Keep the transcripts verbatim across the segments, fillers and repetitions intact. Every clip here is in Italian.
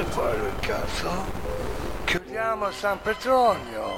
fare il cazzo? Chiudiamo San Petronio.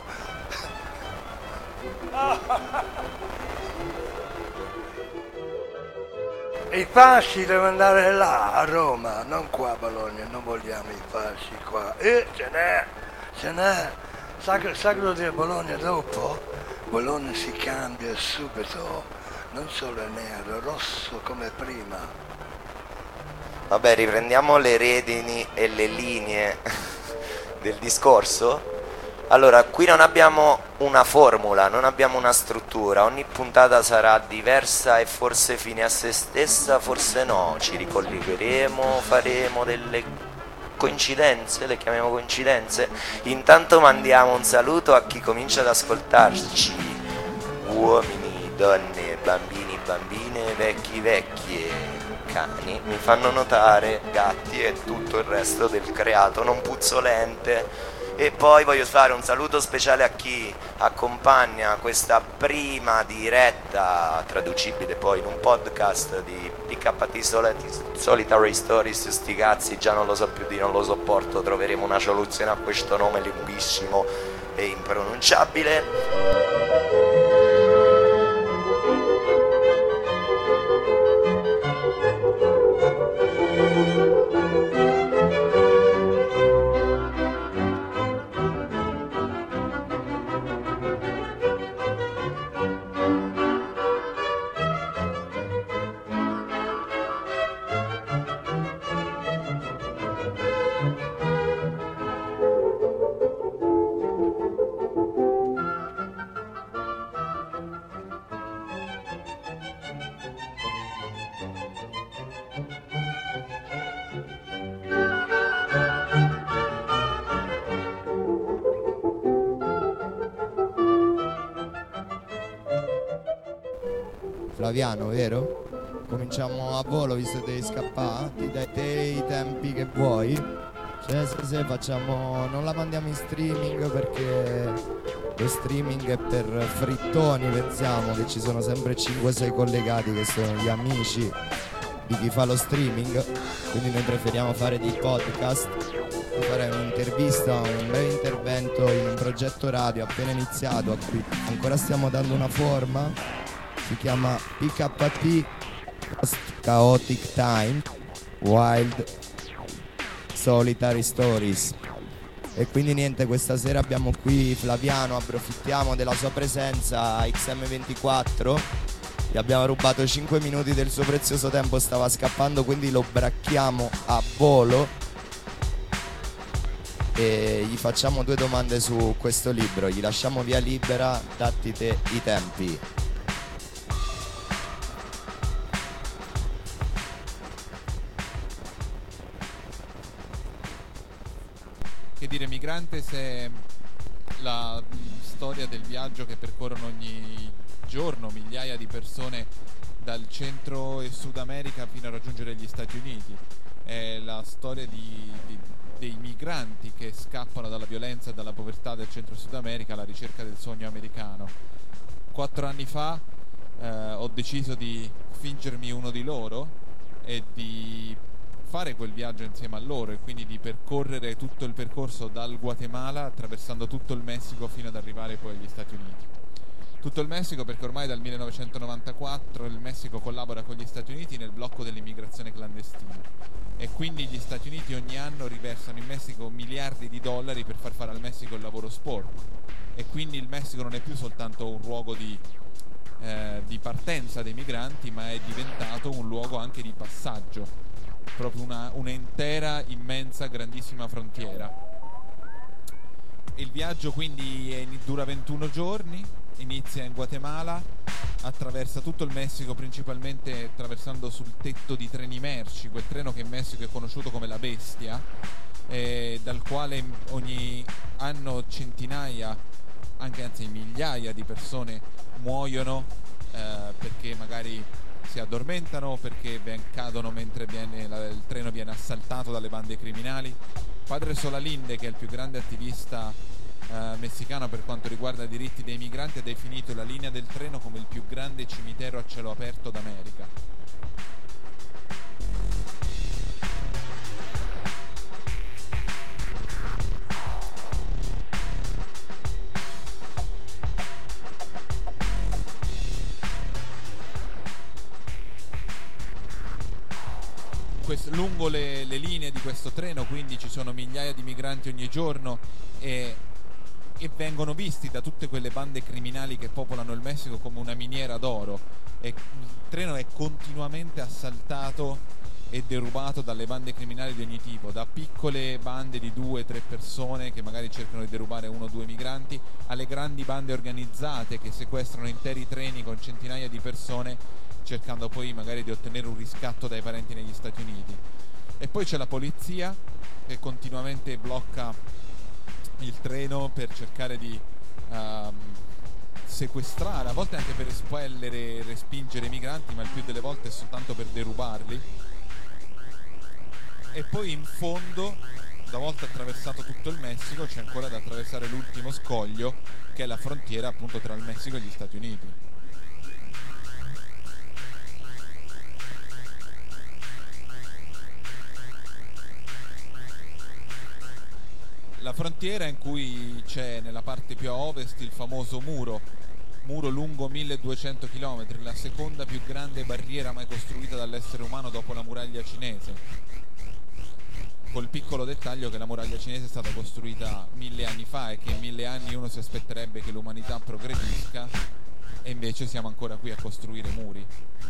I fasci devono andare là, a Roma, non qua a Bologna, non vogliamo i fasci qua. E ce n'è, ce n'è. Sacro, sacro di Bologna dopo, Bologna si cambia subito, non solo è nero, rosso come prima. Vabbè, riprendiamo le redini e le linee del discorso. Allora, qui non abbiamo una formula, non abbiamo una struttura, ogni puntata sarà diversa e forse fine a se stessa, forse no, ci ricollegheremo, faremo delle coincidenze, le chiamiamo coincidenze. Intanto mandiamo un saluto a chi comincia ad ascoltarci, uomini, donne, bambini, bambine, vecchi, vecchie, cani, mi fanno notare, gatti e tutto il resto del creato non puzzolente. E poi voglio fare un saluto speciale a chi accompagna questa prima diretta, traducibile poi in un podcast di P K T Solitary Stories, sti cazzi, già non lo so più di non lo sopporto, troveremo una soluzione a questo nome lunghissimo e impronunciabile. Flaviano, vero? Cominciamo a volo visto che devi scappare, ti dai te i tempi che vuoi. Cioè se, se facciamo, non la mandiamo in streaming perché lo streaming è per frittoni, pensiamo che ci sono sempre cinque sei collegati che sono gli amici di chi fa lo streaming, quindi noi preferiamo fare dei podcast, fare un'intervista, un breve intervento in un progetto radio appena iniziato a cui ancora stiamo dando una forma. Si chiama P K T Chaotic Time Wild Solitary Stories. E quindi niente, questa sera abbiamo qui Flaviano, approfittiamo della sua presenza a X M ventiquattro. Gli abbiamo rubato cinque minuti del suo prezioso tempo, stava scappando, quindi lo bracchiamo a volo e gli facciamo due domande su questo libro. Gli lasciamo via libera, datti te i tempi. Che dire, Migrante è la storia del viaggio che percorrono ogni giorno migliaia di persone dal centro e Sud America fino a raggiungere gli Stati Uniti. È la storia di, di, dei migranti che scappano dalla violenza e dalla povertà del centro Sud America alla ricerca del sogno americano. Quattro anni fa eh, ho deciso di fingermi uno di loro e di fare quel viaggio insieme a loro e quindi di percorrere tutto il percorso dal Guatemala attraversando tutto il Messico fino ad arrivare poi agli Stati Uniti. Tutto il Messico perché ormai dal millenovecentonovantaquattro il Messico collabora con gli Stati Uniti nel blocco dell'immigrazione clandestina e quindi gli Stati Uniti ogni anno riversano in Messico miliardi di dollari per far fare al Messico il lavoro sporco e quindi il Messico non è più soltanto un luogo di, eh, di partenza dei migranti, ma è diventato un luogo anche di passaggio, proprio una, un'intera, immensa, grandissima frontiera. Il viaggio quindi è, dura ventuno giorni, inizia in Guatemala, attraversa tutto il Messico, principalmente attraversando sul tetto di treni merci, quel treno che in Messico è conosciuto come la Bestia, eh, dal quale ogni anno centinaia, anche anzi migliaia di persone muoiono eh, perché magari si addormentano, perché cadono mentre viene, la, il treno viene assaltato dalle bande criminali. Padre Solalinde, che è il più grande attivista eh, messicano per quanto riguarda i diritti dei migranti, ha definito la linea del treno come il più grande cimitero a cielo aperto d'America. quest- lungo le, le linee di questo treno, quindi ci sono migliaia di migranti ogni giorno e, e vengono visti da tutte quelle bande criminali che popolano il Messico come una miniera d'oro, e il treno è continuamente assaltato e derubato dalle bande criminali di ogni tipo, da piccole bande di due o tre persone che magari cercano di derubare uno o due migranti, alle grandi bande organizzate che sequestrano interi treni con centinaia di persone, cercando poi magari di ottenere un riscatto dai parenti negli Stati Uniti. E poi c'è la polizia che continuamente blocca il treno per cercare di um, sequestrare, a volte anche per espellere e respingere i migranti, ma il più delle volte è soltanto per derubarli. E poi in fondo, una volta attraversato tutto il Messico, c'è ancora da attraversare l'ultimo scoglio, che è la frontiera appunto tra il Messico e gli Stati Uniti. La frontiera in cui c'è nella parte più a ovest il famoso muro, muro lungo milleduecento chilometri, la seconda più grande barriera mai costruita dall'essere umano dopo la muraglia cinese. Col piccolo dettaglio che la muraglia cinese è stata costruita mille anni fa e che in mille anni uno si aspetterebbe che l'umanità progredisca, e invece siamo ancora qui a costruire muri.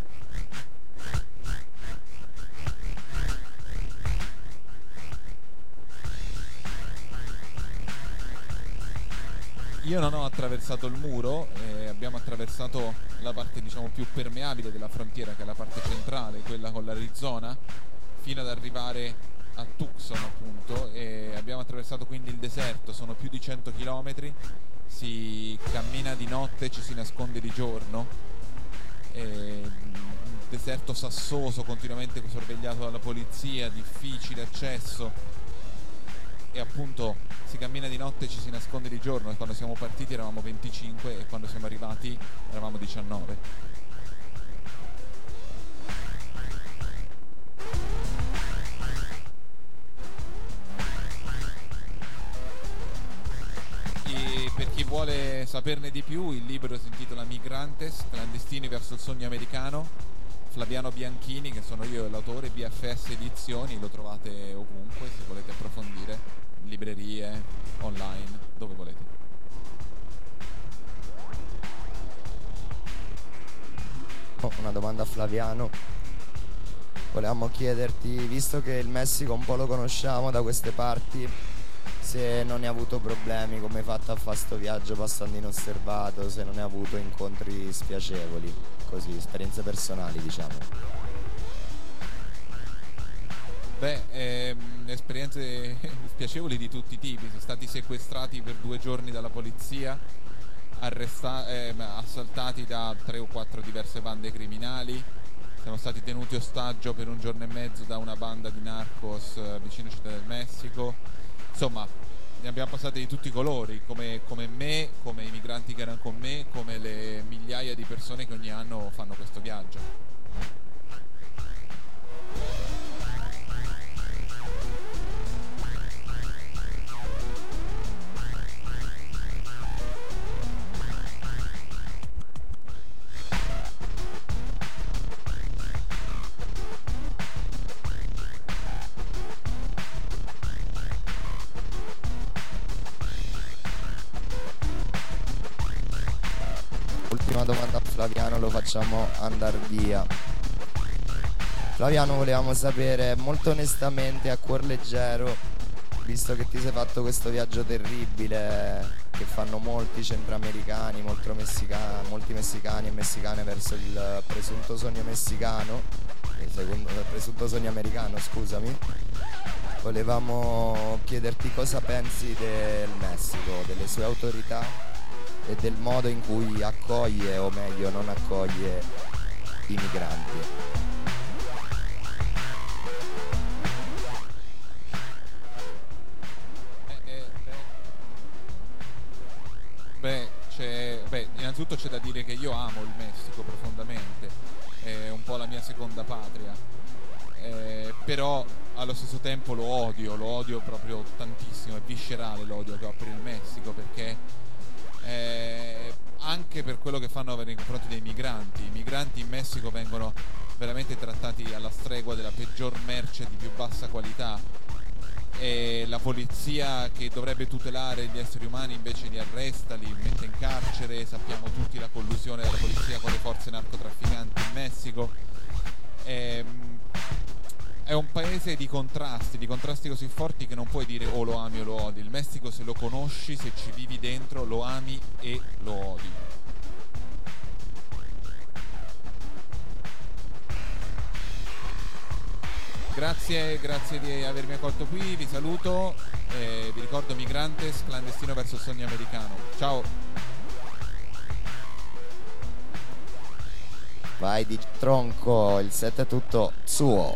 Io non ho attraversato il muro, eh, abbiamo attraversato la parte diciamo più permeabile della frontiera, che è la parte centrale, quella con l'Arizona, fino ad arrivare a Tucson appunto, e abbiamo attraversato quindi il deserto. Sono più di cento chilometri, si cammina di notte, ci si nasconde di giorno, e un deserto sassoso, continuamente sorvegliato dalla polizia, difficile accesso, e appunto si cammina di notte e ci si nasconde di giorno. E quando siamo partiti eravamo venticinque e quando siamo arrivati eravamo diciannove. Per chi vuole saperne di più, il libro si intitola Migrantes, clandestini verso il sogno americano, Flaviano Bianchini, che sono io l'autore, B F S Edizioni, lo trovate ovunque se volete approfondire, in librerie, online, dove volete. Oh, una domanda a Flaviano. Volevamo chiederti, visto che il Messico un po' lo conosciamo da queste parti, se non hai avuto problemi, come hai fatto a fare sto viaggio passando inosservato, se non hai avuto incontri spiacevoli, così, esperienze personali diciamo. Beh, ehm, esperienze spiacevoli di tutti i tipi. Siamo stati sequestrati per due giorni dalla polizia, arresta- eh, assaltati da tre o quattro diverse bande criminali, siamo stati tenuti ostaggio per un giorno e mezzo da una banda di narcos eh, vicino Città del Messico. Insomma, ne abbiamo passate di tutti i colori, come, come me, come i migranti che erano con me, come le migliaia di persone che ogni anno fanno questo viaggio. Ultima domanda a Flaviano, lo facciamo andare via. Flaviano, volevamo sapere molto onestamente, a cuor leggero, visto che ti sei fatto questo viaggio terribile che fanno molti centroamericani, molto messica- molti messicani e messicane verso il presunto sogno messicano, il, secondo, il presunto sogno americano, scusami. Volevamo chiederti cosa pensi del Messico, delle sue autorità e del modo in cui accoglie, o meglio non accoglie, i migranti. Eh, eh, beh, beh, c'è, beh, innanzitutto c'è da dire che io amo il Messico profondamente, è un po' la mia seconda patria, eh, però allo stesso tempo lo odio, lo odio proprio tantissimo, è viscerale l'odio che ho per il Messico, perché Eh, anche anche per quello che fanno nei confronti dei migranti. I migranti in Messico vengono veramente trattati alla stregua della peggior merce di più bassa qualità, e la polizia che dovrebbe tutelare gli esseri umani invece li arresta, li mette in carcere. Sappiamo tutti la collusione della polizia con le forze narcotrafficanti in Messico. È, è un paese di contrasti, di contrasti così forti che non puoi dire o lo ami o lo odi. Il Messico, se lo conosci, se ci vivi dentro, lo ami e lo odi. Grazie, grazie di avermi accolto qui, vi saluto, eh, vi ricordo Migrantes, clandestino verso il sogno americano. Ciao! Vai di tronco, il set è tutto suo.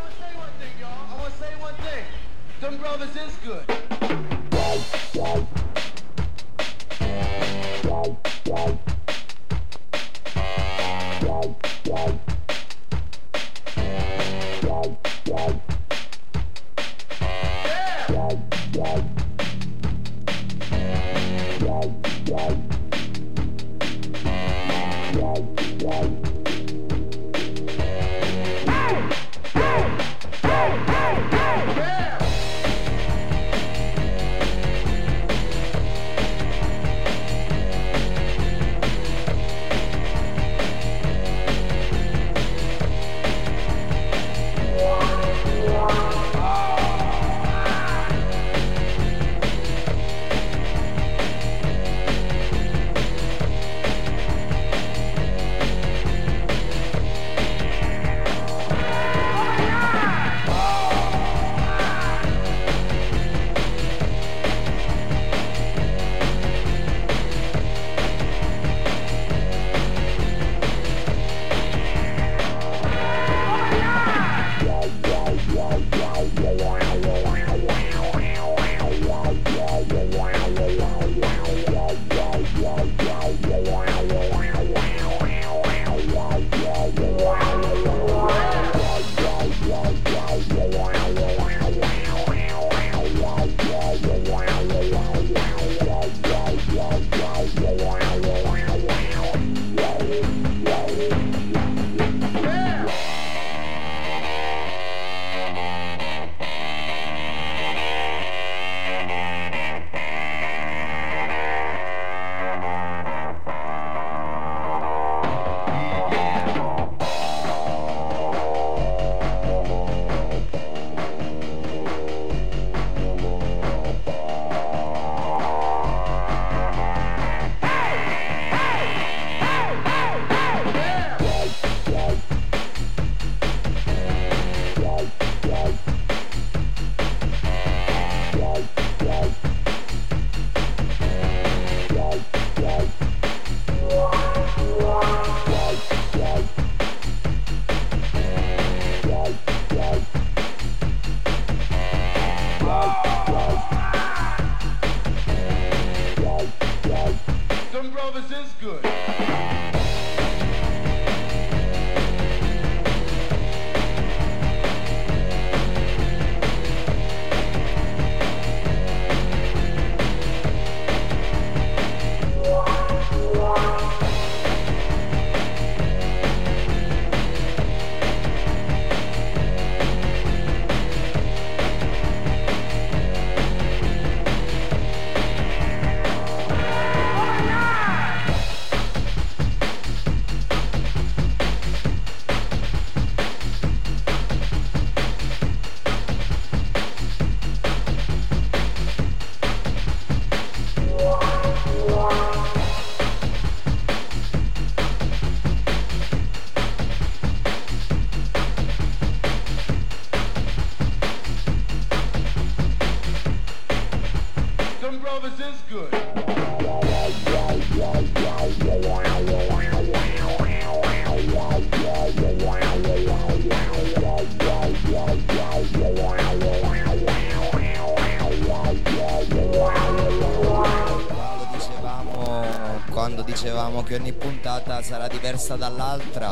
Dicevamo che ogni puntata sarà diversa dall'altra.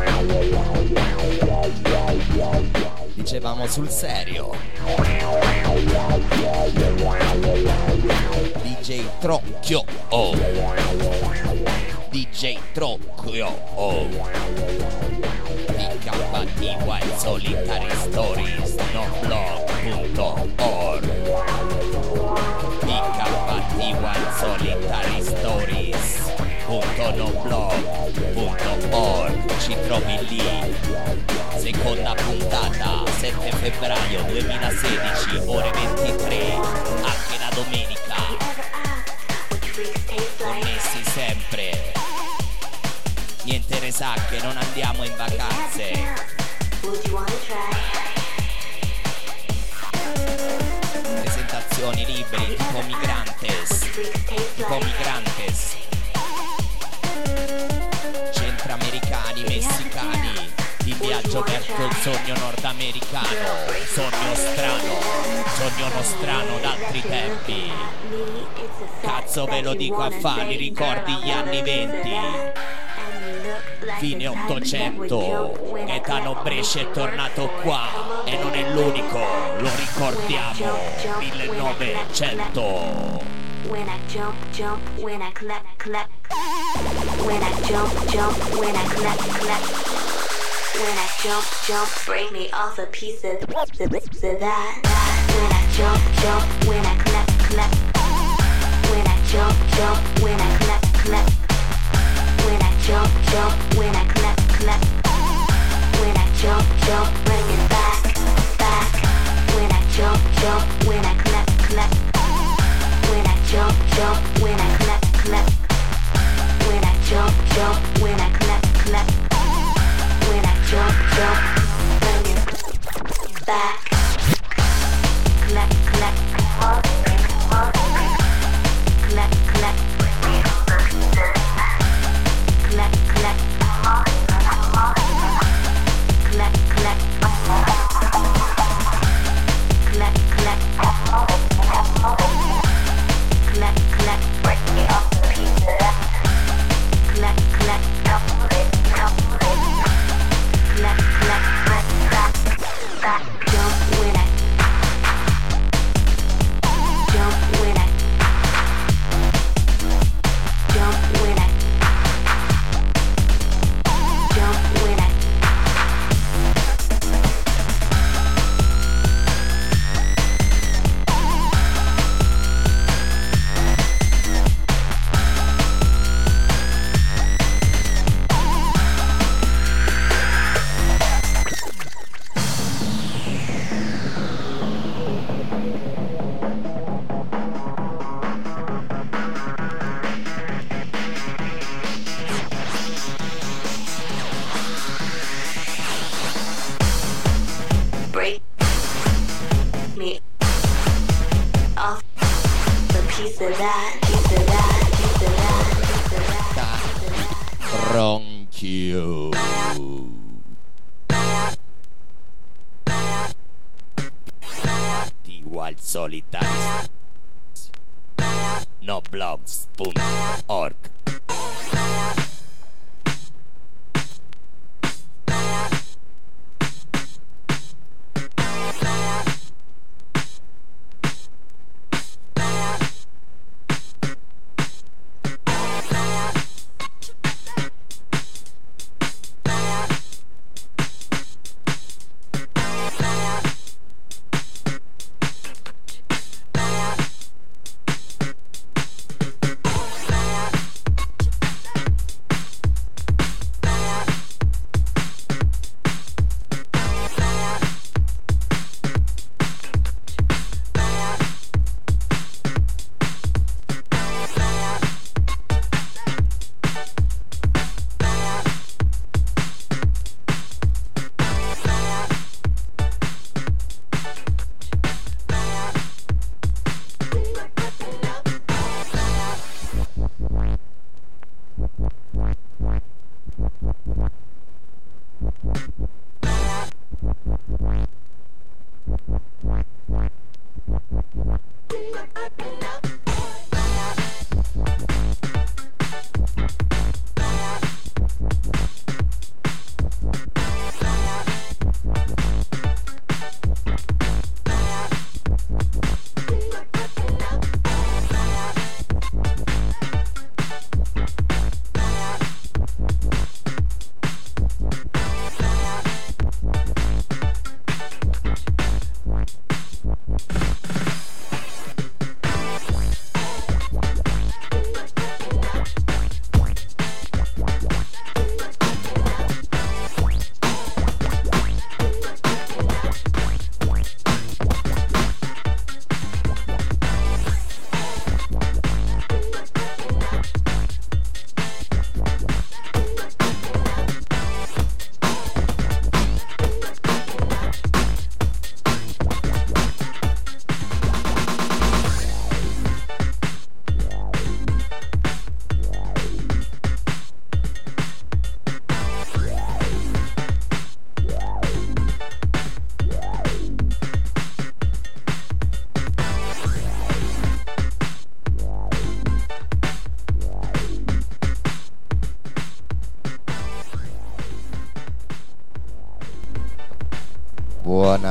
Dicevamo sul serio. D J Tronchio, oh. D D J Trocchio. Oh. P K T Wild Solitary Stories noblog punto org. P K T Wild Solitary Stories punto noblog punto org. Ci trovi lì. Seconda puntata, sette febbraio duemilasedici, ore ventitré, anche la domenica. Connessi sempre. Niente resacche, non andiamo in vacanze. Presentazioni liberi, tipo Migrantes. Tipo Migrantes. Centroamericani, messicani. Il viaggio verso il sogno nordamericano. Sogno strano. Sogno nostrano d'altri tempi. Cazzo ve lo dico a fare, ricordi gli anni venti. Fine ottocento, Gaetano Brescia è tornato qua e non è l'unico, lo ricordiamo, millenovecento. When I jump, jump, when I clap, clap. When I jump, jump, when I clap, clap. When I jump, jump, break me off a piece of, of, of that. When I jump, jump, when I clap, clap. When I jump, jump, when I clap, clap. When I jump, jump, when I clap, clap. When I jump, jump, bring it back, back. When I jump, jump, when I clap, clap. When I jump, jump, when I clap, clap. When I jump, jump, when I clap, clap. When I jump, jump, bring it back. Clap, clap. Clap, clap. Clap, clap. Clap, clap. Clap, clap. Clap, clap. Break me off the pizza. Clap, clap. Clap, clap. Back, back. Jump when I jump when I jump when I jump when I break me off the piece of that, piece of that, piece of that, piece of that, piece of that. Ronchio. Di Wild Solitary noblogs punto org.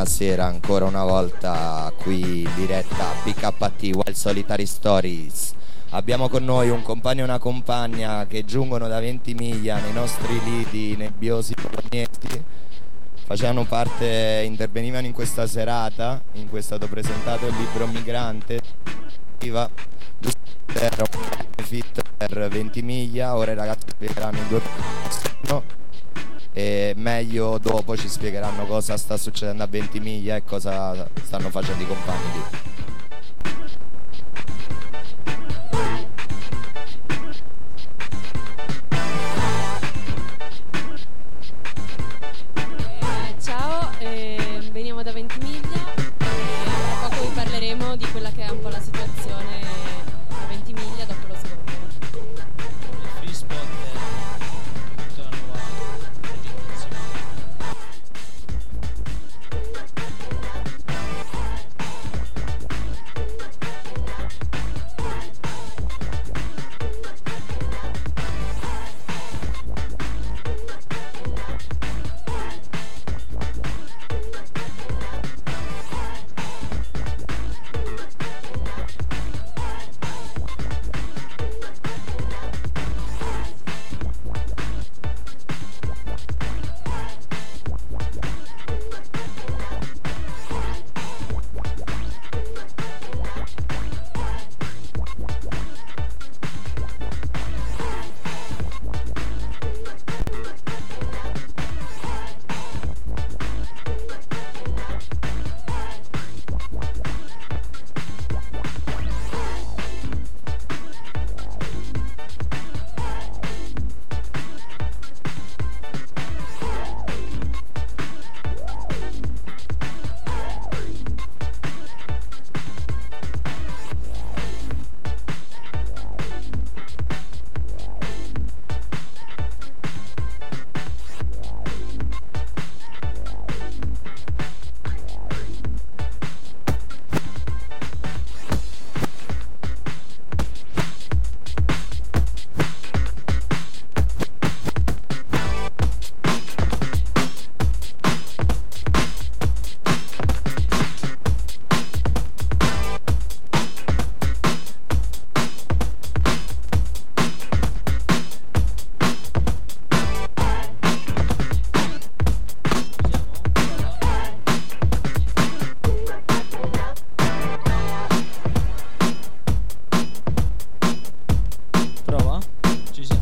buonasera ancora una volta qui in diretta B K T Wild Solitary Stories. Abbiamo con noi un compagno e una compagna che giungono da Ventimiglia nei nostri lidi nebbiosi bolognesi. Facevano parte, intervenivano in questa serata in cui è stato presentato il libro Migrante. Era un fit per Ventimiglia. Ora i ragazzi spiegheranno in due no? E meglio dopo ci spiegheranno cosa sta succedendo a Ventimiglia e cosa stanno facendo i compagni lì. Eh, ciao, eh, veniamo da Ventimiglia e tra poco vi parleremo di quella che è un po' la situazione a Ventimiglia dopo lo sgombero. Il free spot è tutta la nuova progettazione. Prova? Ci siamo.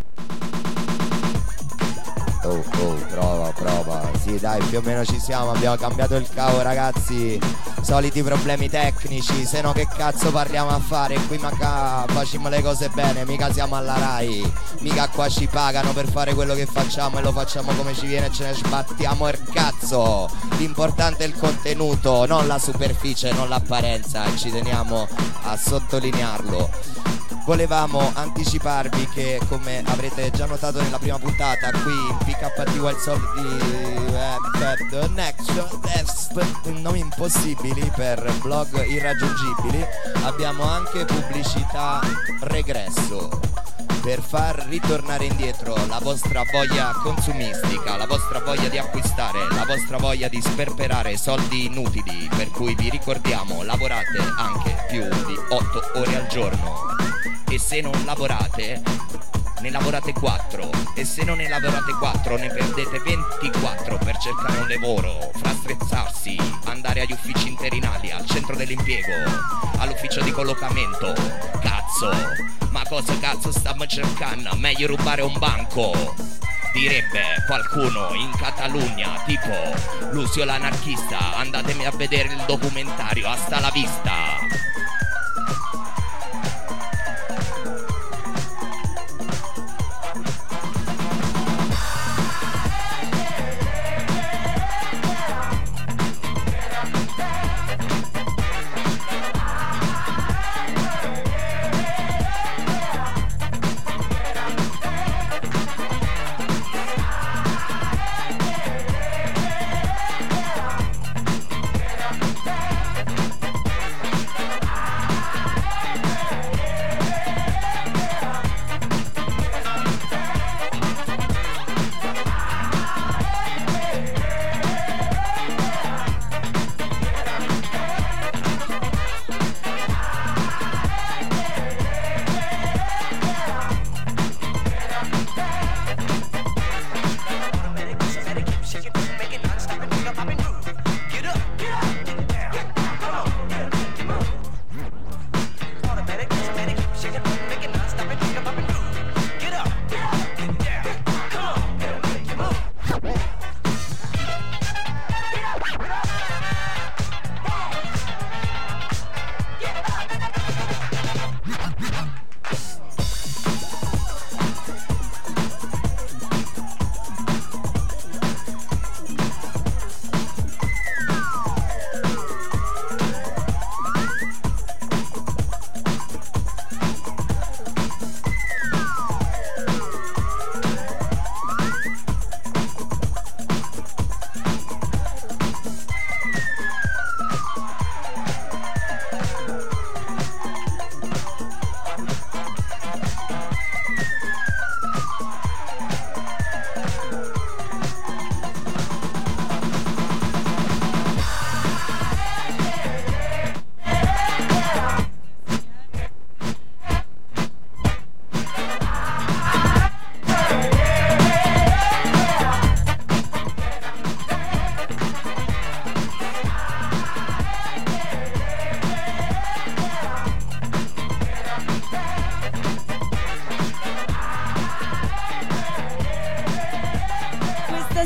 Oh, oh, prova, prova. Sì, dai, più o meno ci siamo. Abbiamo cambiato il cavo, ragazzi. Soliti problemi tecnici. Se no, che cazzo parliamo a fare? Qui mica facciamo le cose bene. Mica siamo alla Rai. Mica qua ci pagano per fare quello che facciamo e lo facciamo come ci viene e ce ne sbattiamo il cazzo. L'importante è il contenuto, non la superficie, non l'apparenza. E ci teniamo a sottolinearlo. Volevamo anticiparvi che, come avrete già notato nella prima puntata, qui in P K T Wild Solitary Next, nomi impossibili per blog irraggiungibili, abbiamo anche pubblicità regresso per far ritornare indietro la vostra voglia consumistica, la vostra voglia di acquistare, la vostra voglia di sperperare soldi inutili, per cui vi ricordiamo, lavorate anche più di otto ore al giorno. E se non lavorate, ne lavorate quattro. E se non ne lavorate quattro, ne perdete ventiquattro per cercare un lavoro, frastezzarsi, andare agli uffici interinali, al centro dell'impiego, all'ufficio di collocamento. Cazzo, ma cosa cazzo stiamo cercando? Meglio rubare un banco, direbbe qualcuno in Catalogna, tipo Lucio l'anarchista. Andatemi a vedere il documentario, hasta la vista.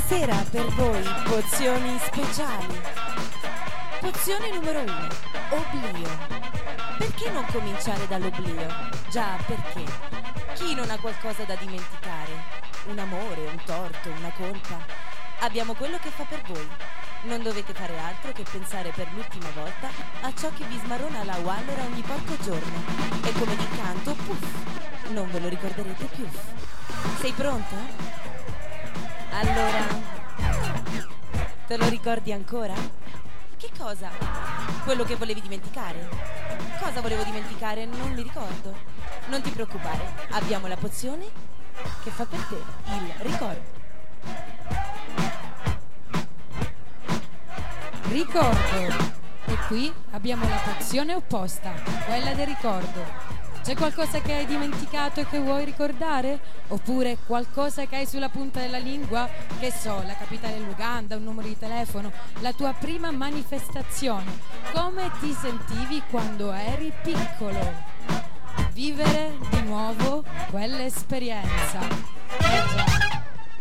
Stasera per voi pozioni speciali. Pozione numero uno, oblio. Perché non cominciare dall'oblio? Già, perché? Chi non ha qualcosa da dimenticare? Un amore, un torto, una colpa? Abbiamo quello che fa per voi. Non dovete fare altro che pensare per l'ultima volta a ciò che vi smarrona la Wallera ogni porco giorno. E come di canto, puff, non ve lo ricorderete più. Sei pronto? Allora, te lo ricordi ancora? Che cosa? Quello che volevi dimenticare? Cosa volevo dimenticare? Non mi ricordo. Non ti preoccupare, abbiamo la pozione che fa per te il ricordo. Ricordo. E qui abbiamo la pozione opposta, quella del ricordo. C'è qualcosa che hai dimenticato e che vuoi ricordare? Oppure qualcosa che hai sulla punta della lingua? Che so, la capitale dell'Uganda, un numero di telefono, la tua prima manifestazione. Come ti sentivi quando eri piccolo? Vivere di nuovo quell'esperienza. Eh già.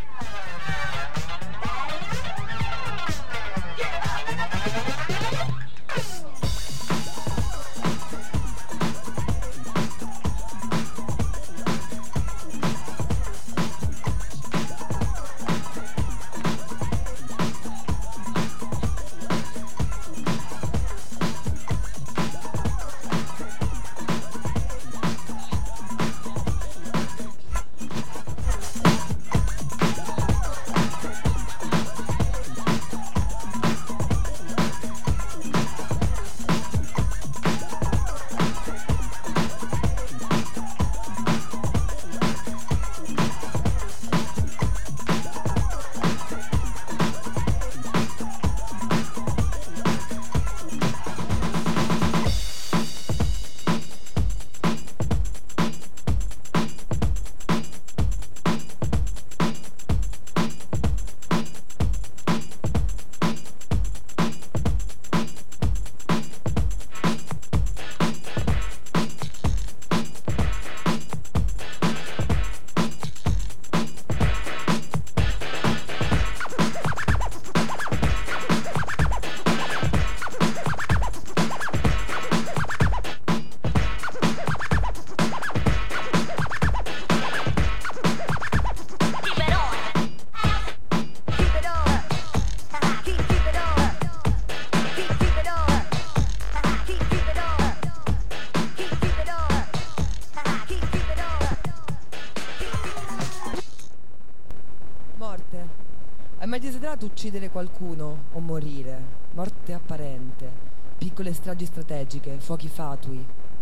Uccidere qualcuno o morire, morte apparente, piccole stragi strategiche, fuochi fatui.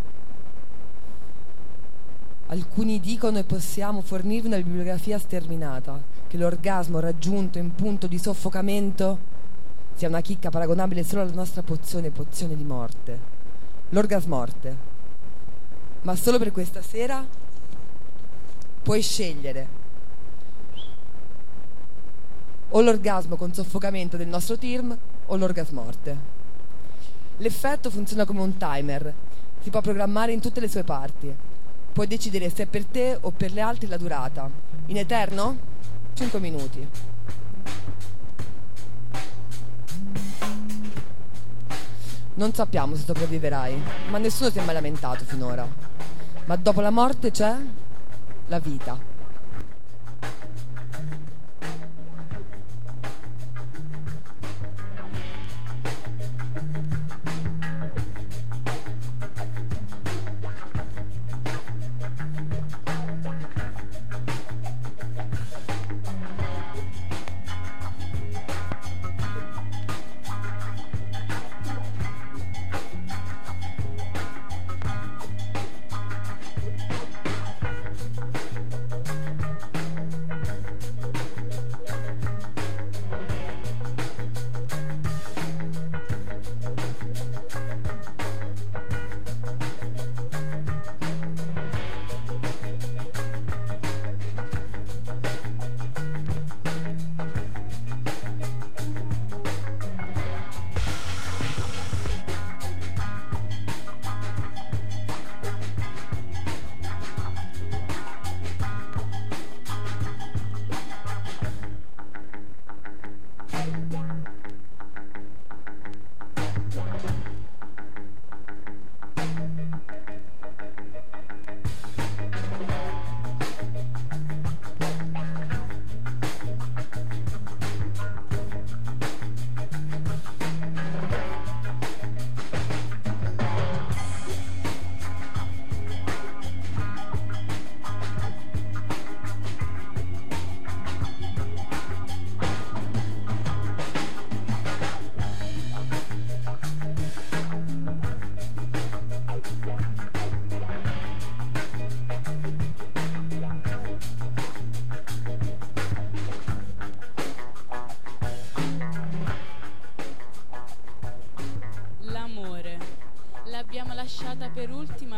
Alcuni dicono, e possiamo fornirvi una bibliografia sterminata, che l'orgasmo raggiunto in punto di soffocamento sia una chicca paragonabile solo alla nostra pozione, pozione di morte. L'orgasmorte. Ma solo per questa sera puoi scegliere o l'orgasmo con soffocamento del nostro team o l'orgasmorte. L'effetto funziona come un timer, si può programmare in tutte le sue parti. Puoi decidere se è per te o per le altre la durata. In eterno? cinque minuti. Non sappiamo se sopravviverai, ma nessuno si è mai lamentato finora. Ma dopo la morte c'è la vita.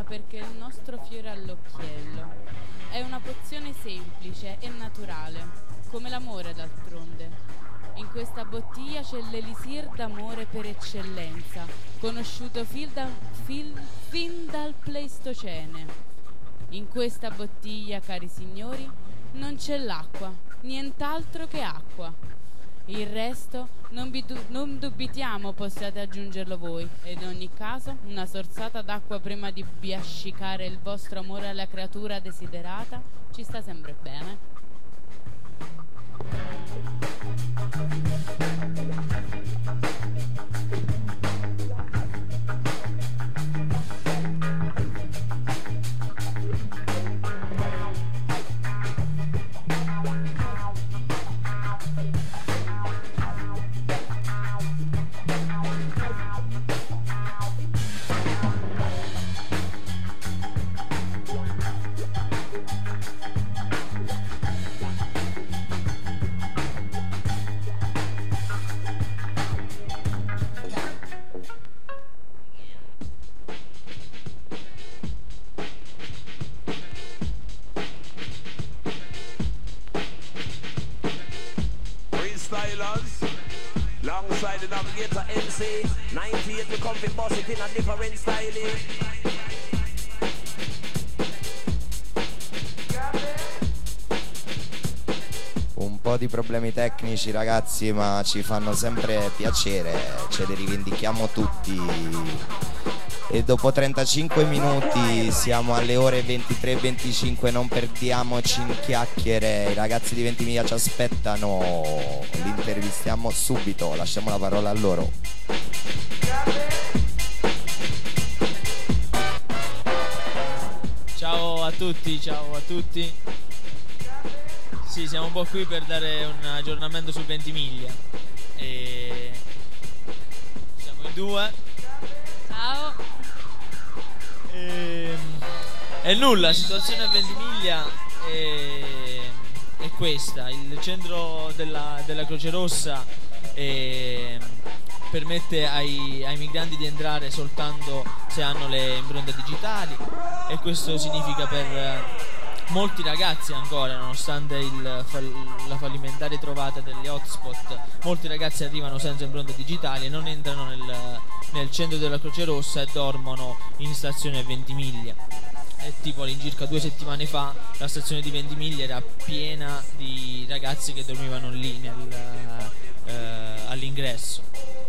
perché è il nostro fiore all'occhiello. È una pozione semplice e naturale, come l'amore d'altronde. In questa bottiglia c'è l'elisir d'amore per eccellenza, conosciuto fin, da, fin, fin dal Pleistocene. In questa bottiglia, cari signori, non c'è l'acqua, nient'altro che acqua. Il resto non, vi du- non dubitiamo possiate aggiungerlo voi, ed in ogni caso una sorsata d'acqua prima di biascicare il vostro amore alla creatura desiderata ci sta sempre bene. Alongside the navigator M C ninety-eight we come fi boss it in a different style. Un po' di problemi tecnici ragazzi, ma ci fanno sempre piacere, ce li rivendichiamo tutti. E dopo trentacinque minuti siamo alle ore ventitré e venticinque, non perdiamoci in chiacchiere, i ragazzi di Ventimiglia ci aspettano, li intervistiamo subito, lasciamo la parola a loro. Ciao a tutti, ciao a tutti. Sì, siamo un po' qui per dare un aggiornamento su Ventimiglia. E siamo in due. Ciao. E, e nulla, la situazione a Ventimiglia è, è questa. Il centro della, della Croce Rossa è, permette ai, ai migranti di entrare soltanto se hanno le impronte digitali, e questo significa per molti ragazzi ancora, nonostante il, la fallimentare trovata degli hotspot, molti ragazzi arrivano senza impronte digitali e non entrano nel, nel centro della Croce Rossa e dormono in stazione a Ventimiglia. E tipo all'incirca due settimane fa la stazione di Ventimiglia era piena di ragazzi che dormivano lì nel, eh, all'ingresso.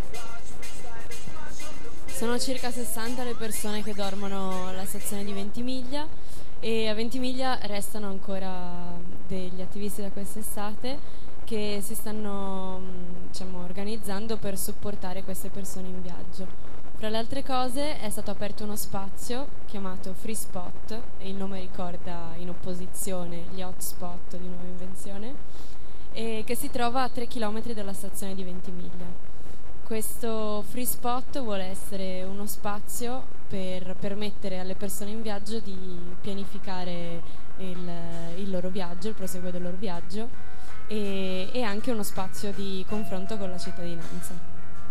Sono circa sessanta le persone che dormono alla stazione di Ventimiglia, e a Ventimiglia restano ancora degli attivisti da quest'estate che si stanno, diciamo, organizzando per supportare queste persone in viaggio. Fra le altre cose è stato aperto uno spazio chiamato Free Spot, e il nome ricorda in opposizione gli hotspot di nuova invenzione, e che si trova a tre chilometri dalla stazione di Ventimiglia. Questo Free Spot vuole essere uno spazio per permettere alle persone in viaggio di pianificare il, il loro viaggio, il proseguo del loro viaggio, e, e anche uno spazio di confronto con la cittadinanza.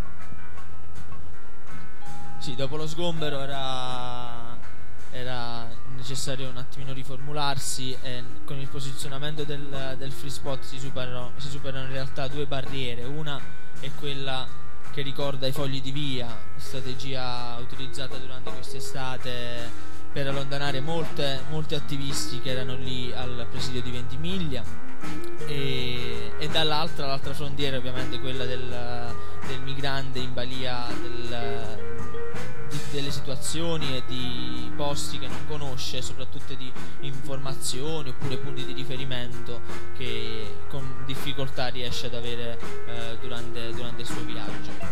Sì, dopo lo sgombero era, era necessario un attimino riformularsi, e con il posizionamento del, del Free Spot si superano, si superano in realtà due barriere. Una è quella che ricorda i fogli di via, strategia utilizzata durante quest'estate per allontanare molte, molti attivisti che erano lì al presidio di Ventimiglia, e, e dall'altra, l'altra frontiera ovviamente quella del, del migrante in balia del, di, delle situazioni e di posti che non conosce, soprattutto di informazioni oppure punti di riferimento che con difficoltà riesce ad avere eh, durante, durante il suo viaggio.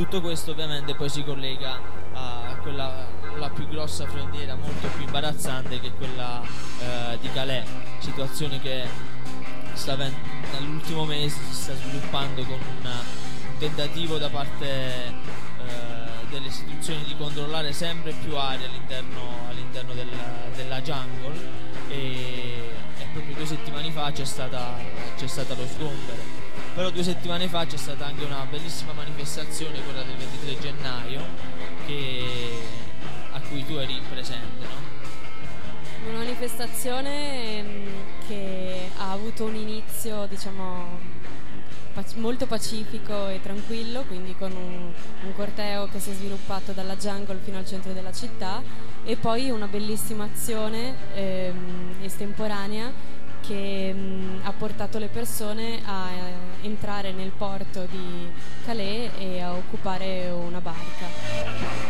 tutto questo ovviamente poi si collega a quella la più grossa frontiera, molto più imbarazzante, che è quella eh, di Calais, situazione che sta ven- nell'ultimo mese si sta sviluppando con una, un tentativo da parte eh, delle istituzioni di controllare sempre più aree all'interno, all'interno del, della jungle, e, e proprio due settimane fa c'è stata, c'è stata lo sgombero. Però due settimane fa c'è stata anche una bellissima manifestazione, quella del ventitré gennaio, che, a cui tu eri presente, no? Una manifestazione ehm, che ha avuto un inizio, diciamo, pac- molto pacifico e tranquillo, quindi con un, un corteo che si è sviluppato dalla jungle fino al centro della città, e poi una bellissima azione ehm, estemporanea che mh, ha portato le persone a eh, entrare nel porto di Calais e a occupare una barca.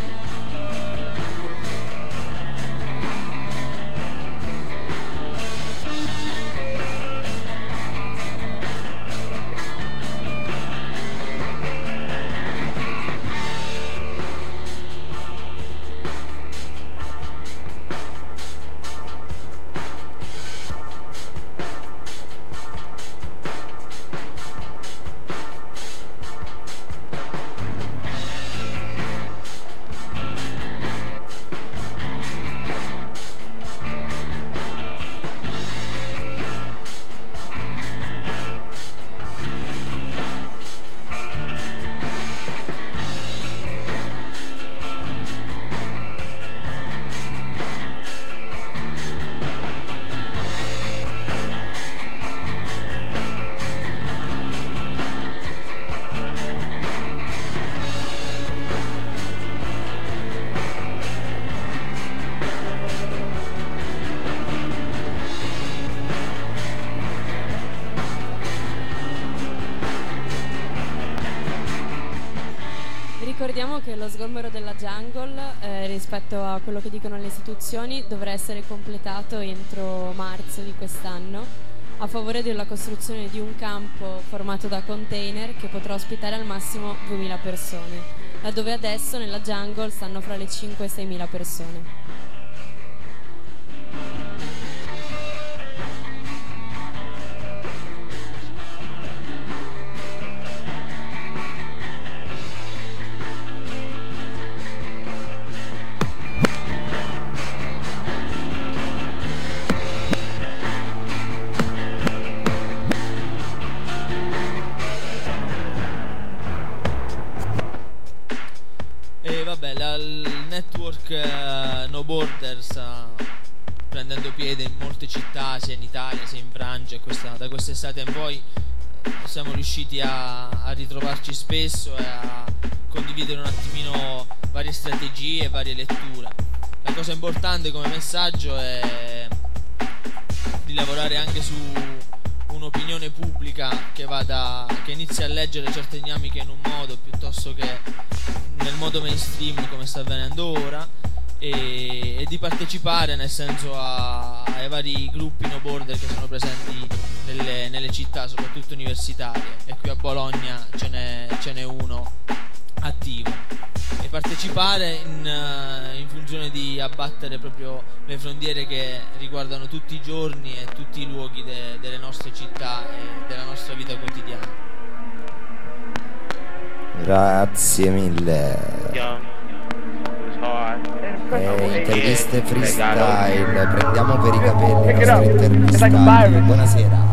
Ricordiamo che lo sgombero della jungle, eh, rispetto a quello che dicono le istituzioni, dovrà essere completato entro marzo di quest'anno, a favore della costruzione di un campo formato da container che potrà ospitare al massimo duemila persone, laddove adesso nella jungle stanno fra le cinque e seimila persone. E vabbè, la, il network eh, No Border sta prendendo piede in molte città, sia in Italia sia in Francia, e questa, da quest'estate in poi eh, siamo riusciti a, a ritrovarci spesso e a condividere un attimino varie strategie e varie letture. La cosa importante come messaggio è di lavorare anche su un'opinione pubblica che vada, che inizi a leggere certe dinamiche in un modo piuttosto che nel modo mainstream come sta avvenendo ora, e, e di partecipare, nel senso, a, ai vari gruppi No Border che sono presenti nelle, nelle città soprattutto universitarie, e qui a Bologna ce n'è, ce n'è uno attivo, e partecipare in, in funzione di abbattere proprio le frontiere che riguardano tutti i giorni e tutti i luoghi de, delle nostre città e della nostra vita quotidiana. Grazie mille. E interviste freestyle, prendiamo per i capelli i nostri intervistati. Buonasera.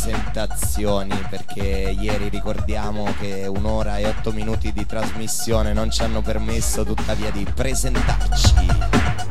presentazioni, perché ieri ricordiamo che un'ora e otto minuti di trasmissione non ci hanno permesso tuttavia di presentarci.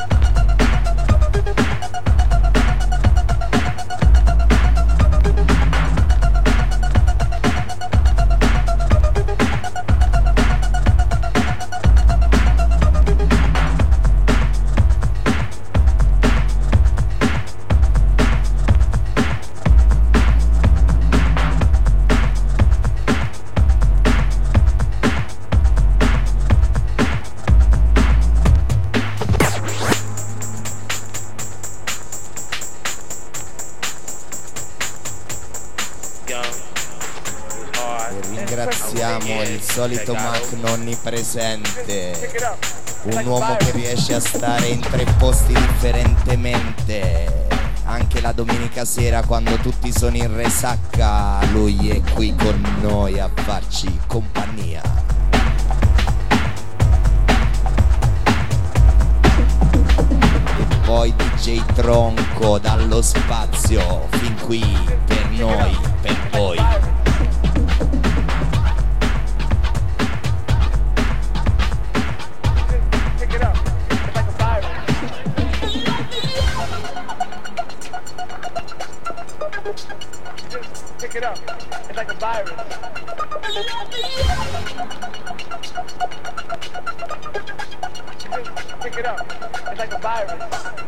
Solito Mac onnipresente, un uomo che riesce a stare in tre posti differentemente, anche la domenica sera quando tutti sono in resacca, lui è qui con noi a farci compagnia. E poi D J Tronco dallo spazio, fin qui per noi, per voi. Pick it up. It's like a virus. Pick it up. It's like a virus.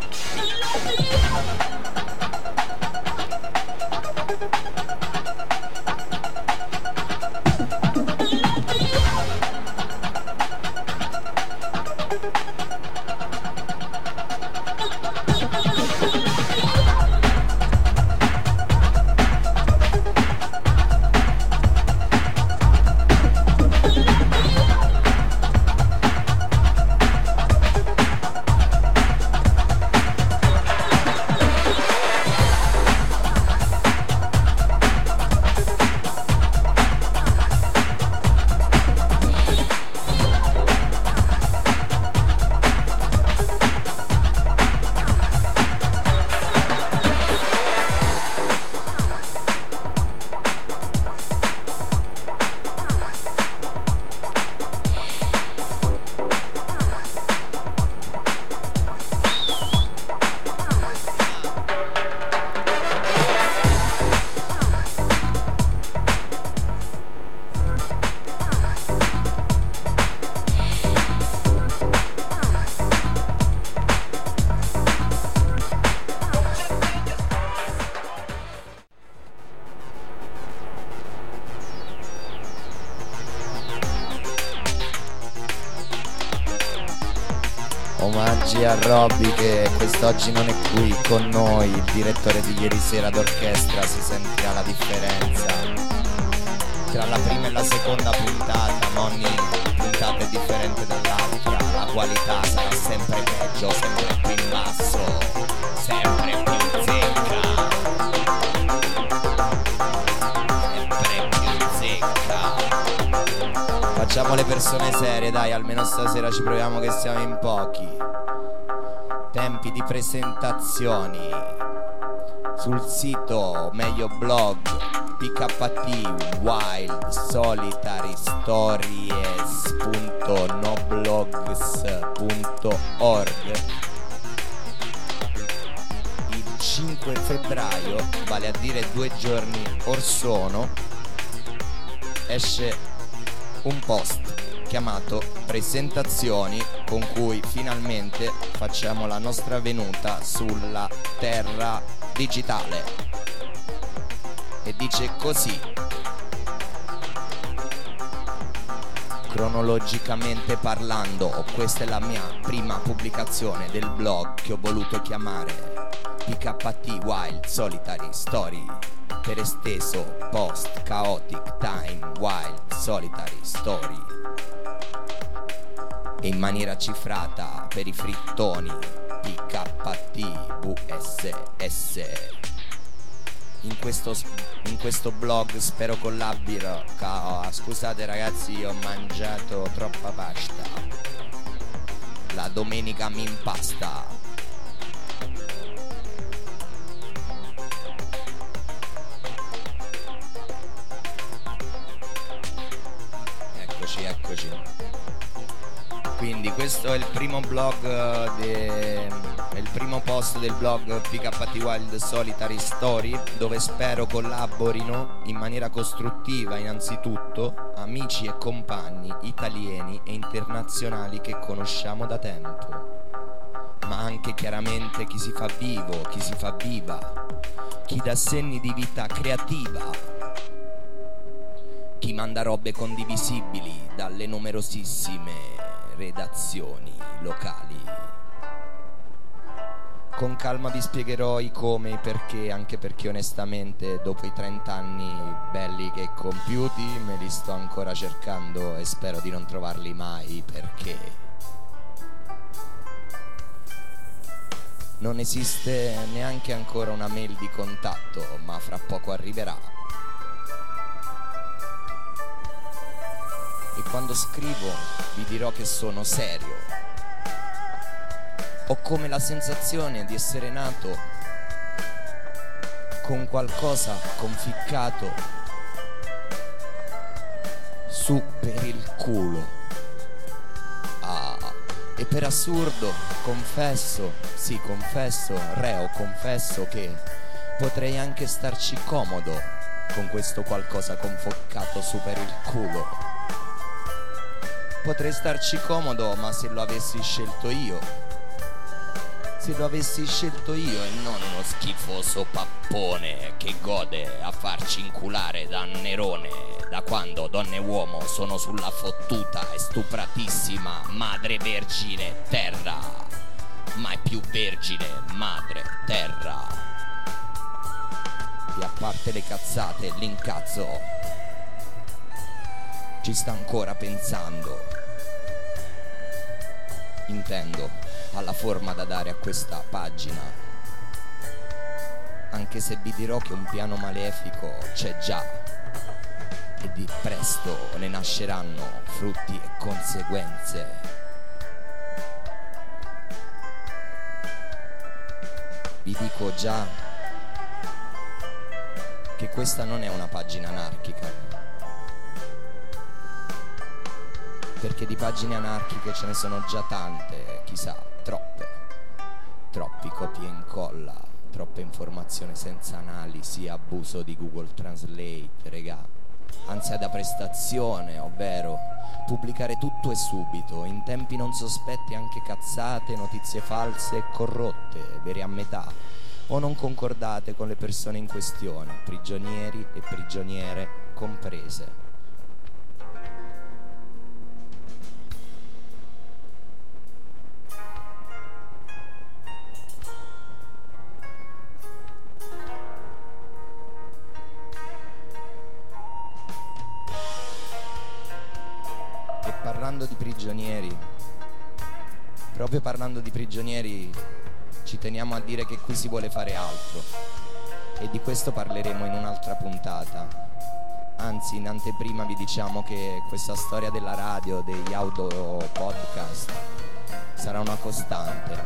Omaggi a Robby che quest'oggi non è qui con noi, il direttore di ieri sera d'orchestra, si sentirà la differenza tra la prima e la seconda puntata, ma ogni puntata è differente dall'altra, la qualità sarà sempre peggio, sempre più in basso, sempre più zecca, sempre più zecca. Facciamo le persone serie, dai, almeno stasera ci proviamo che siamo in pochi. Tempi di presentazioni sul sito meglio blog P K T Wild Solitary Stories punto noblogs punto org. Il cinque febbraio, vale a dire due giorni or sono, esce un post chiamato Presentazioni, con cui finalmente facciamo la nostra venuta sulla terra digitale. E dice così: cronologicamente parlando, questa è la mia prima pubblicazione del blog che ho voluto chiamare P K T Wild Solitary Story, per esteso Post Chaotic Time Wild Solitary Story, e in maniera cifrata per i frittoni P K T V S S. In questo, in questo blog spero collabino. Oh, scusate ragazzi, ho mangiato troppa pasta, la domenica mi impasta. questo è il primo blog, de... è il primo post del blog P K T Wild Solitary Story, dove spero collaborino in maniera costruttiva innanzitutto amici e compagni italiani e internazionali che conosciamo da tempo, ma anche chiaramente chi si fa vivo, chi si fa viva, chi dà segni di vita creativa, chi manda robe condivisibili dalle numerosissime redazioni locali. Con calma vi spiegherò i come e i perché, anche perché onestamente dopo i trenta anni belli che compiuti me li sto ancora cercando e spero di non trovarli mai, perché non esiste neanche ancora una mail di contatto, ma fra poco arriverà. E quando scrivo vi dirò che sono serio. Ho come la sensazione di essere nato con qualcosa conficcato su per il culo. Ah, e per assurdo confesso, sì confesso, reo, confesso che potrei anche starci comodo con questo qualcosa conficcato su per il culo. Potrei starci comodo, ma se lo avessi scelto io, se lo avessi scelto io e non uno schifoso pappone che gode a farci inculare da Nerone, da quando donna e uomo sono sulla fottuta e stupratissima madre vergine terra, mai più vergine madre terra. E a parte le cazzate, l'incazzo ci sta ancora pensando. Intendo alla forma da dare a questa pagina, anche se vi dirò che un piano malefico c'è già e di presto ne nasceranno frutti e conseguenze. Vi dico già che questa non è una pagina anarchica, perché di pagine anarchiche ce ne sono già tante, chissà, troppe, troppi copia e incolla, troppe informazioni senza analisi, abuso di Google Translate, regà, ansia da prestazione, ovvero pubblicare tutto e subito, in tempi non sospetti anche cazzate, notizie false e corrotte, vere a metà, o non concordate con le persone in questione, prigionieri e prigioniere comprese. Parlando di prigionieri, proprio parlando di prigionieri, ci teniamo a dire che qui si vuole fare altro e di questo parleremo in un'altra puntata. Anzi, in anteprima vi diciamo che questa storia della radio, degli audio podcast sarà una costante.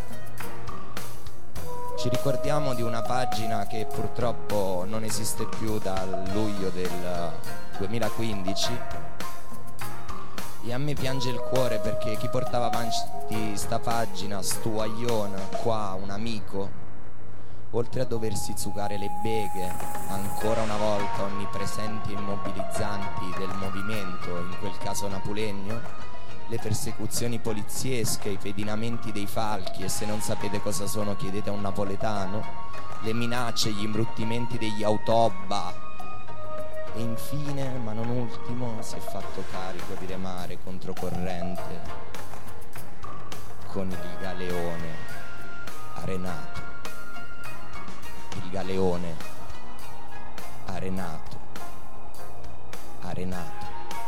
Ci ricordiamo di una pagina che purtroppo non esiste più dal luglio del duemilaquindici. E a me piange il cuore perché chi portava avanti sta pagina, stu aglione, qua un amico, oltre a doversi zucare le beghe, ancora una volta onnipresenti e immobilizzanti del movimento, in quel caso napolegno, le persecuzioni poliziesche, i pedinamenti dei falchi, e se non sapete cosa sono chiedete a un napoletano, le minacce, gli imbruttimenti degli autoba. E infine, ma non ultimo, si è fatto carico di remare controcorrente con il galeone arenato. Il galeone arenato. Arenato.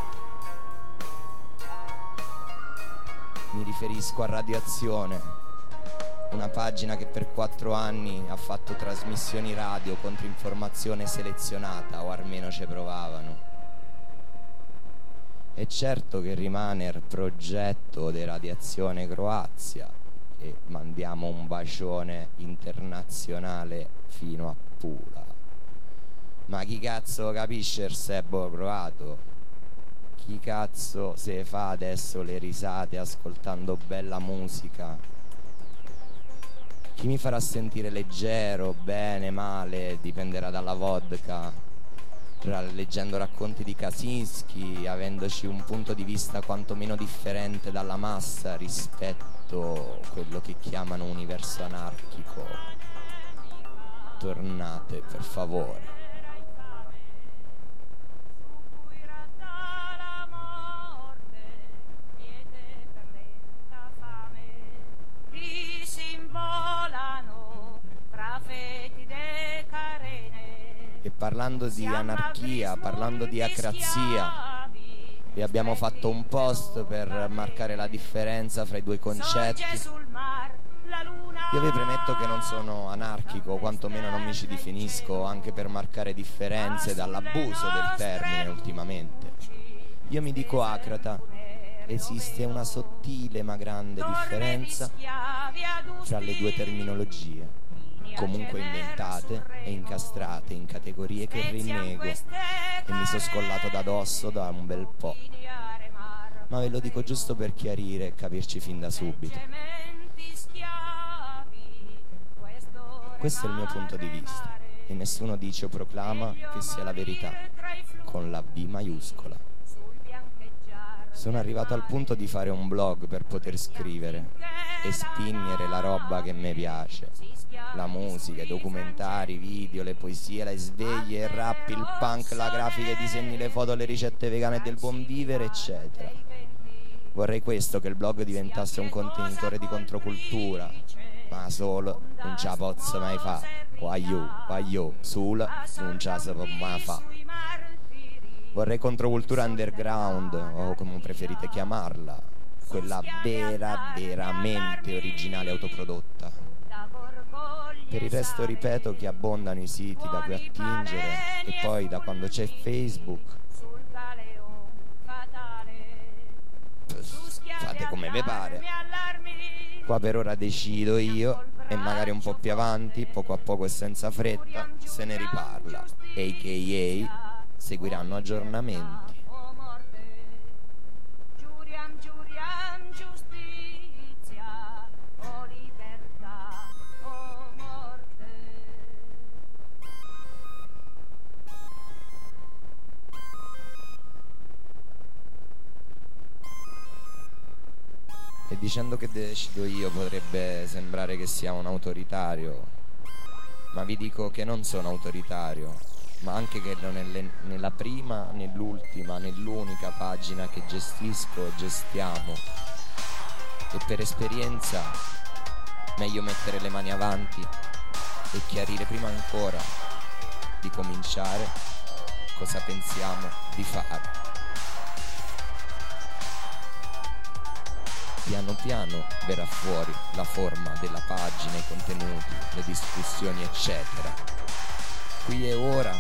Mi riferisco a Radioazione, una pagina che per quattro anni ha fatto trasmissioni radio contro informazione selezionata, o almeno ci provavano. E certo che rimane il progetto di Radiazione Croazia, e mandiamo un bacione internazionale fino a Pula. Ma chi cazzo capisce il sebo provato? Chi chi cazzo se fa adesso le risate ascoltando bella musica? Chi mi farà sentire leggero, bene, male, dipenderà dalla vodka, tra leggendo racconti di Kaczynski, avendoci un punto di vista quantomeno differente dalla massa rispetto a quello che chiamano universo anarchico. Tornate, per favore. E parlando di anarchia, parlando di acrazia, vi abbiamo fatto un post per marcare la differenza fra i due concetti. Io vi premetto che non sono anarchico, quantomeno non mi ci definisco, anche per marcare differenze dall'abuso del termine ultimamente. Io mi dico acrata. Esiste una sottile ma grande differenza fra le due terminologie, comunque inventate e incastrate in categorie che rinnego e mi sono scollato da dosso da un bel po'. Ma ve lo dico giusto per chiarire e capirci fin da subito. Questo è il mio punto di vista e nessuno dice o proclama che sia la verità, con la V maiuscola. Sono arrivato al punto di fare un blog per poter scrivere e spinnere la roba che mi piace. La musica, i documentari, i video, le poesie, le sveglie, il rap, il punk, la grafica, i disegni, le foto, le ricette vegane del buon vivere, eccetera. Vorrei questo, che il blog diventasse un contenitore di controcultura, ma solo non ce la posso mai fa. Guagliù, guagliù, sola non ce la si può mai fa. Vorrei controcultura underground, o come preferite chiamarla, quella vera, veramente originale autoprodotta. Per il resto ripeto che abbondano i siti da cui attingere e poi da quando c'è Facebook fate come vi pare. Qua per ora decido io e magari un po' più avanti, poco a poco e senza fretta, se ne riparla, a k a seguiranno aggiornamenti. E dicendo che decido io potrebbe sembrare che sia un autoritario, ma vi dico che non sono autoritario, ma anche che non è le, nella prima, nell'ultima, nell'unica pagina che gestisco e gestiamo. E per esperienza meglio mettere le mani avanti e chiarire prima ancora di cominciare cosa pensiamo di fare. Piano piano verrà fuori la forma della pagina, i contenuti, le discussioni, eccetera. Qui e ora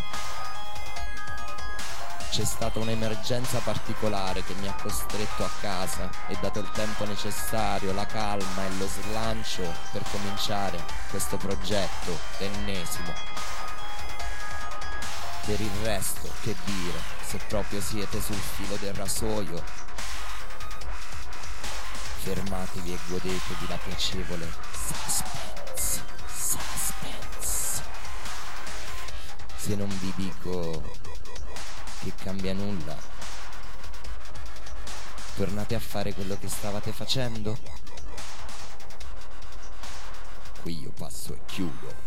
c'è stata un'emergenza particolare che mi ha costretto a casa e dato il tempo necessario, la calma e lo slancio per cominciare questo progetto ennesimo. Per il resto, che dire, se proprio siete sul filo del rasoio, fermatevi e godetevi la piacevole suspense, suspense. Se non vi dico che cambia nulla, tornate a fare quello che stavate facendo. Qui io passo e chiudo.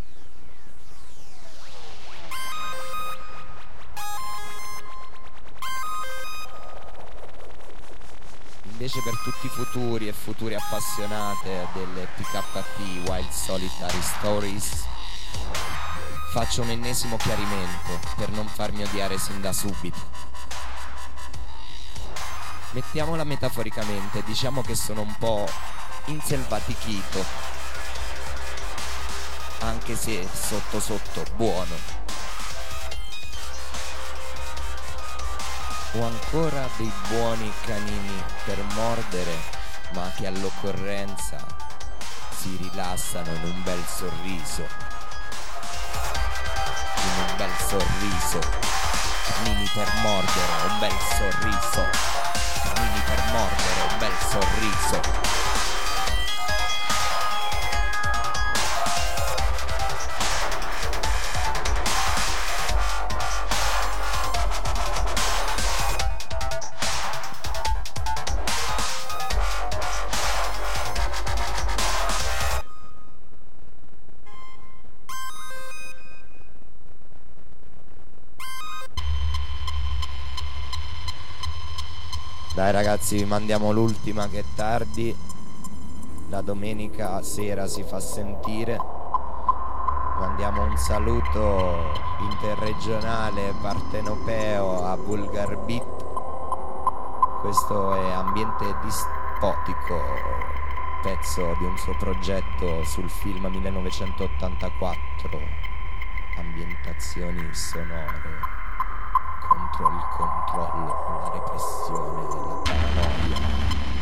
Invece per tutti i futuri e future appassionate delle P K P Wild Solitary Stories faccio un ennesimo chiarimento per non farmi odiare sin da subito. Mettiamola metaforicamente, diciamo che sono un po' inselvatichito, anche se sotto sotto buono. Ho ancora dei buoni canini per mordere, ma che all'occorrenza si rilassano in un bel sorriso. In un bel sorriso. Cammini per mordere un bel sorriso, cammini per mordere un bel sorriso. Dai ragazzi, vi mandiamo l'ultima che è tardi. La domenica sera si fa sentire. Mandiamo un saluto interregionale partenopeo a Vulgar Beat. Questo è Ambiente Dispotico, pezzo di un suo progetto sul film millenovecentottantaquattro. Ambientazioni sonore contro il controllo, la repressione e la paranoia.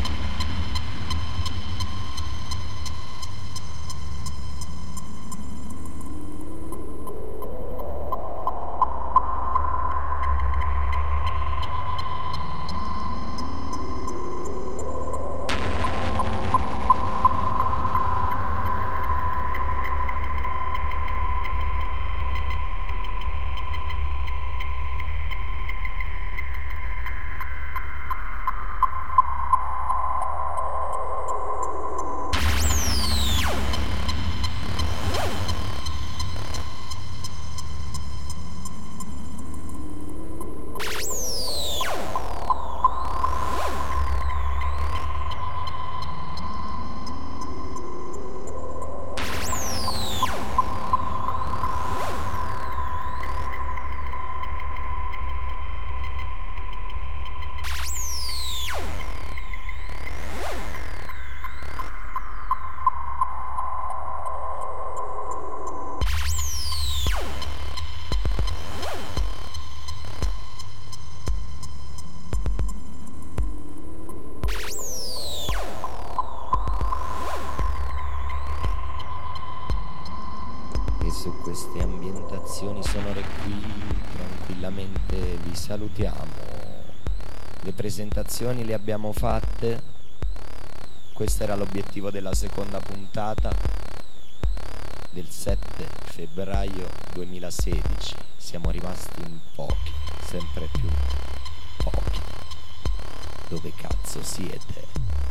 Su queste ambientazioni sonore qui tranquillamente vi salutiamo. Le presentazioni le abbiamo fatte. Questo era l'obiettivo della seconda puntata del sette febbraio duemilasedici. Siamo rimasti in pochi, sempre più pochi. Dove cazzo siete?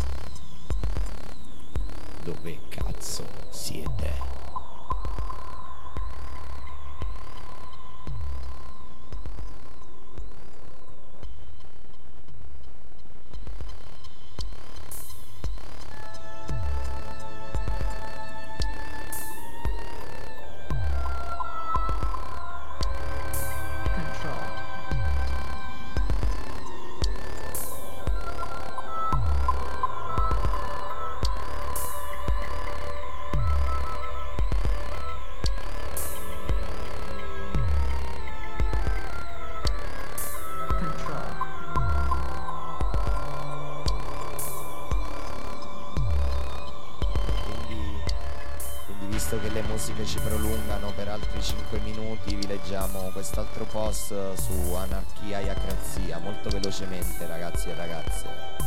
Dove cazzo siete? Che le musiche ci prolungano per altri cinque minuti, vi leggiamo quest'altro post su anarchia e acrazia, molto velocemente ragazzi e ragazze.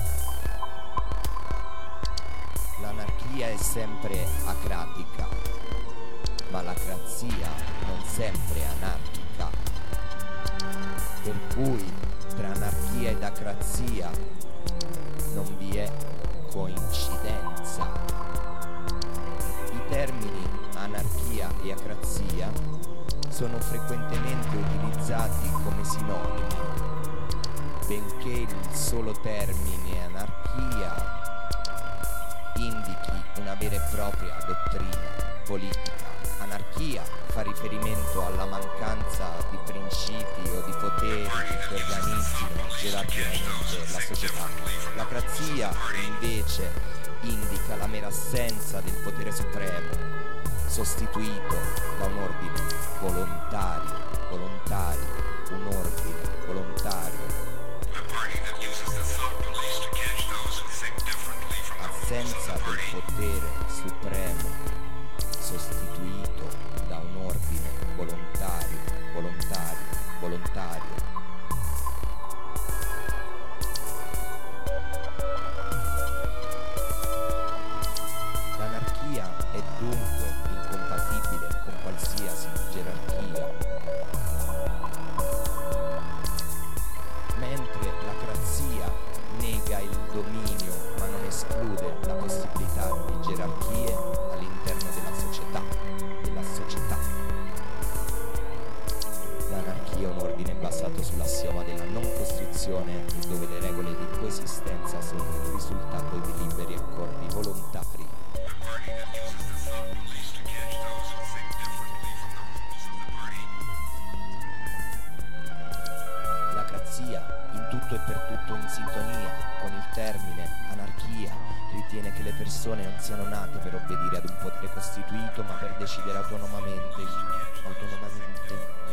L'anarchia è sempre acratica, ma l'acrazia non sempre è anarchica, per cui tra anarchia ed acrazia non vi è coincidenza. I termini anarchia e acrazia sono frequentemente utilizzati come sinonimi, benché il solo termine anarchia indichi una vera e propria dottrina politica. Anarchia fa riferimento alla mancanza di principi o di poteri che organizzino gerarchicamente la società. L'acrazia invece indica la mera assenza del potere supremo, sostituito da un ordine volontario, volontario, un ordine volontario. Assenza del potere supremo, sostituito da un ordine volontario, volontario, volontario. tutto e per tutto in sintonia con il termine anarchia. Ritiene che le persone non siano nate per obbedire ad un potere costituito, ma per decidere autonomamente, autonomamente